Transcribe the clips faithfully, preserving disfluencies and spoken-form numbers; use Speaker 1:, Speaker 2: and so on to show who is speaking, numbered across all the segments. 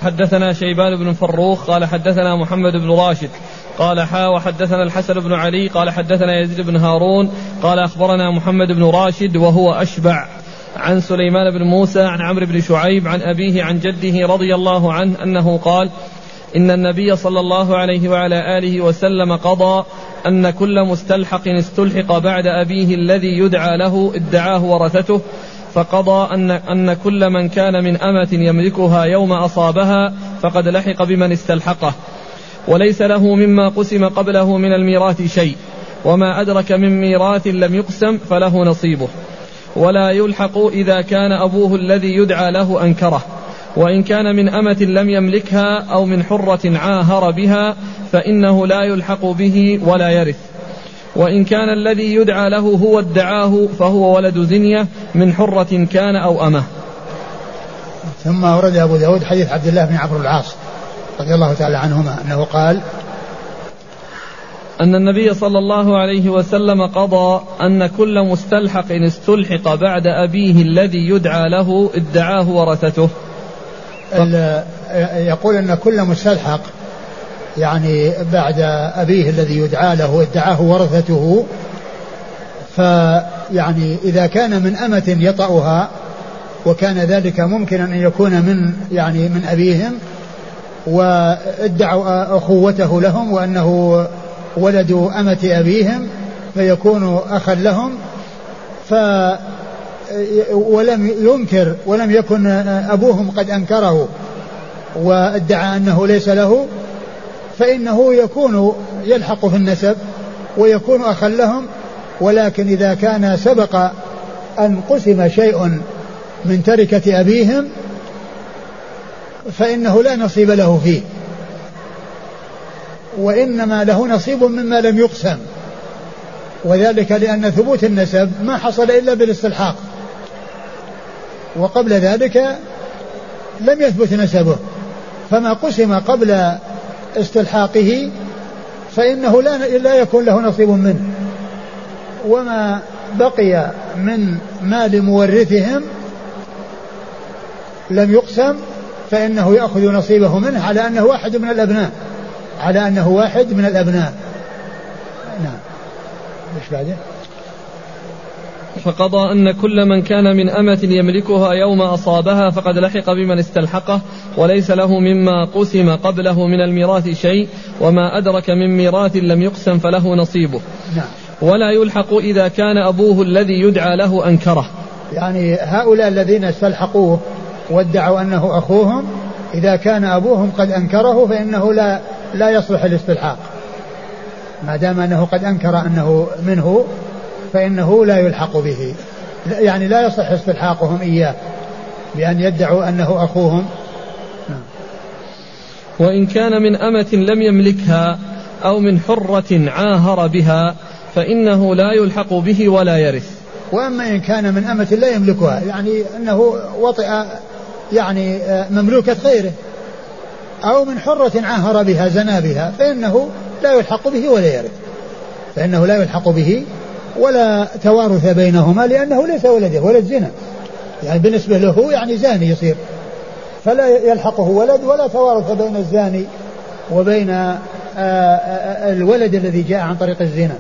Speaker 1: حدثنا شيبان بن فروخ قال حدثنا محمد بن راشد قال حا وحدثنا الحسن بن علي قال حدثنا يزيد بن هارون قال أخبرنا محمد بن راشد وهو أشبع عن سليمان بن موسى عن عمرو بن شعيب عن أبيه عن جده رضي الله عنه أنه قال إن النبي صلى الله عليه وعلى آله وسلم قضى أن كل مستلحق استلحق بعد أبيه الذي يدعى له ادعاه ورثته، فقضى أن, أن كل من كان من أمة يملكها يوم أصابها فقد لحق بمن استلحقه، وليس له مما قسم قبله من الميراث شيء، وما أدرك من ميراث لم يقسم فله نصيبه، ولا يلحق إذا كان أبوه الذي يدعى له أنكره، وإن كان من أمة لم يملكها أو من حرة عاهر بها فإنه لا يلحق به ولا يرث، وإن كان الذي يدعى له هو ادعاه فهو ولد زنية من حرة كان أو أمه.
Speaker 2: ثم ورد أبو داود حديث عبد الله بن عمرو العاص رضي الله تعالى عنهما أنه قال
Speaker 1: أن النبي صلى الله عليه وسلم قضى أن كل مستلحق استلحق بعد أبيه الذي يدعى له ادعاه ورثته.
Speaker 2: يقول أن كل مستلحق يعني بعد أبيه الذي يدعى له ادعاه ورثته، فيعني إذا كان من أمة يطأها وكان ذلك ممكنا أن يكون من يعني من أبيهم وادعوا أخوته لهم وأنه ولد أمة أبيهم فيكون أخا لهم، ف ولم ينكر ولم يكن أبوهم قد أنكره وادعى أنه ليس له، فإنه يكون يلحق في النسب ويكون أخا لهم. ولكن إذا كان سبق أن قسم شيء من تركة أبيهم فإنه لا نصيب له فيه، وإنما له نصيب مما لم يقسم، وذلك لأن ثبوت النسب ما حصل إلا بالاستلحاق، وقبل ذلك لم يثبت نسبه، فما قسم قبل استلحاقه فإنه لا, لا يكون له نصيب منه، وما بقي من مال مورثهم لم يقسم فإنه يأخذ نصيبه منه على أنه واحد من الأبناء على أنه واحد من الأبناء. نعم. مش بعده؟
Speaker 1: فقضى أن كل من كان من أمة يملكها يوم أصابها فقد لحق بمن استلحقه، وليس له مما قسم قبله من الميراث شيء، وما أدرك من ميراث لم يقسم فله نصيبه.
Speaker 2: نعم.
Speaker 1: ولا يلحق إذا كان أبوه الذي يدعى له أنكره.
Speaker 2: يعني هؤلاء الذين استلحقوه وادعوا أنه أخوهم إذا كان أبوهم قد أنكره فإنه لا لا يصلح الاستلحاق، ما دام أنه قد أنكر أنه منه فإنه لا يلحق به، يعني لا يصح استلحاقهم إياه بأن يدعوا أنه أخوهم.
Speaker 1: وإن كان من أمة لم يملكها أو من حرة عاهر بها فإنه لا يلحق به ولا يرث.
Speaker 2: وأما إن كان من أمة لا يملكها يعني أنه وطئ يعني مملوكة غيره، أو من حرة عاهر بها زنا بها فإنه لا يلحق به ولا يرث، فإنه لا يلحق به ولا توارث بينهما لأنه ليس ولده، ولد زنا يعني بالنسبة له يعني زاني يصير، فلا يلحقه ولد ولا توارث بين الزاني وبين الولد الذي جاء عن طريق الزنا.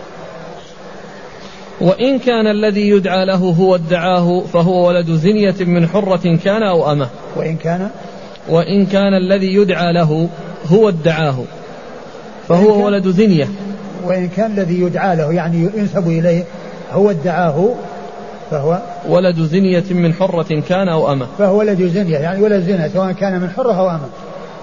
Speaker 1: وإن كان الذي يدعى له هو ادعاه فهو ولد زنية من حرة كان أو أمه.
Speaker 2: وإن كان
Speaker 1: وإن كان الذي يدعى له هو ادعاه فهو ولد زنية.
Speaker 2: وإن كان الذي يدعى له يعني ينسب إليه هو ادعاه فهو
Speaker 1: ولد زنية من حرة كان أو أمه،
Speaker 2: فهو ولد زنية يعني ولد زنا سواء كان من حرة أو أمه.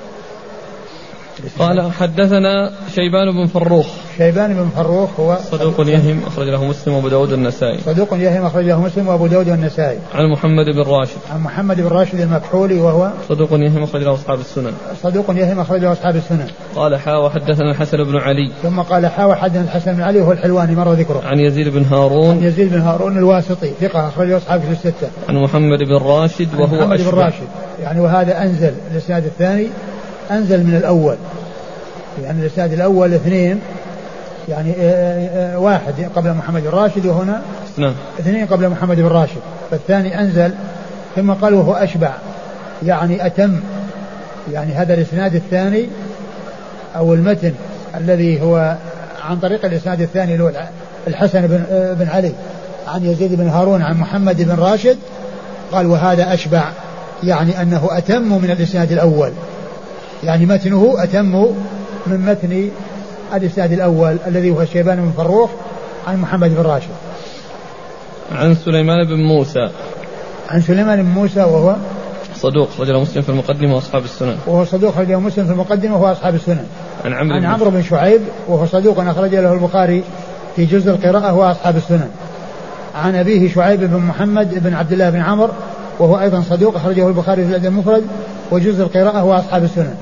Speaker 1: قال حدثنا شيبان بن فروخ.
Speaker 2: شيبان بن فروخ هو
Speaker 1: صدوق يهم أخرج له مسلم وأبو داود والنسائي.
Speaker 2: صدوق يهم أخرج له مسلم وأبو داود والنسائي.
Speaker 1: عن محمد بن راشد.
Speaker 2: عن محمد بن راشد المكحولي وهو
Speaker 1: صدوق يهم أخرج له أصحاب السنن.
Speaker 2: صدوق يهم أخرج له أصحاب السنن.
Speaker 1: قال حا وحدثنا الحسن بن علي.
Speaker 2: ثم قال حا وحدثنا الحسن بن علي وهو الحلواني مر ذكره.
Speaker 1: عن يزيد بن هارون.
Speaker 2: عن يزيد بن هارون الواسطي ثقة أخرج له أصحاب الستة.
Speaker 1: عن محمد بن راشد وهو
Speaker 2: محمد
Speaker 1: أشبه.
Speaker 2: بن راشد يعني وهذا أنزل، الإسناد الثاني أنزل من الأول، يعني الإسناد الأول اثنين يعني اه اه واحد قبل محمد بن راشد وهنا
Speaker 1: نعم
Speaker 2: اثنين قبل محمد بن راشد، فالثاني أنزل. ثم قال وهو أشبع يعني أتم يعني هذا الإسناد الثاني أو المتن الذي هو عن طريق الإسناد الثاني اللي هو الحسن بن, بن علي عن يزيد بن هارون عن محمد بن راشد، قال وهذا أشبع، يعني أنه أتم من الإسناد الأول، يعني متنه أتم من متن الإسناد الأول الذي هو شيبان بن فروخ عن محمد بن راشد.
Speaker 1: عن سليمان بن موسى
Speaker 2: عن سليمان بن موسى وهو
Speaker 1: صدوق رجل مسلم في المقدمة وأصحاب السنن
Speaker 2: وهو صدوق رجل مسلم في المقدمة وهو أصحاب السنن.
Speaker 1: عن عمرو
Speaker 2: عن عمرو بن شعيب وهو صدوق أخرج له البخاري في جزء القراءة وأصحاب السنن. عن أبيه شعيب بن محمد بن عبد الله بن عمرو وهو أيضا صدوق أخرجه البخاري في الأدب المفرد وجزء القراءة وأصحاب السنن.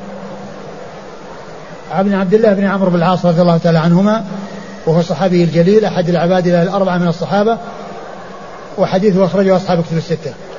Speaker 2: عن عبد الله بن عمرو بن العاص رضي الله تعالى عنهما وهو الصحابي الجليل أحد العباد الأربعة من الصحابة، وحديثه أخرجه أصحاب كتب الستة.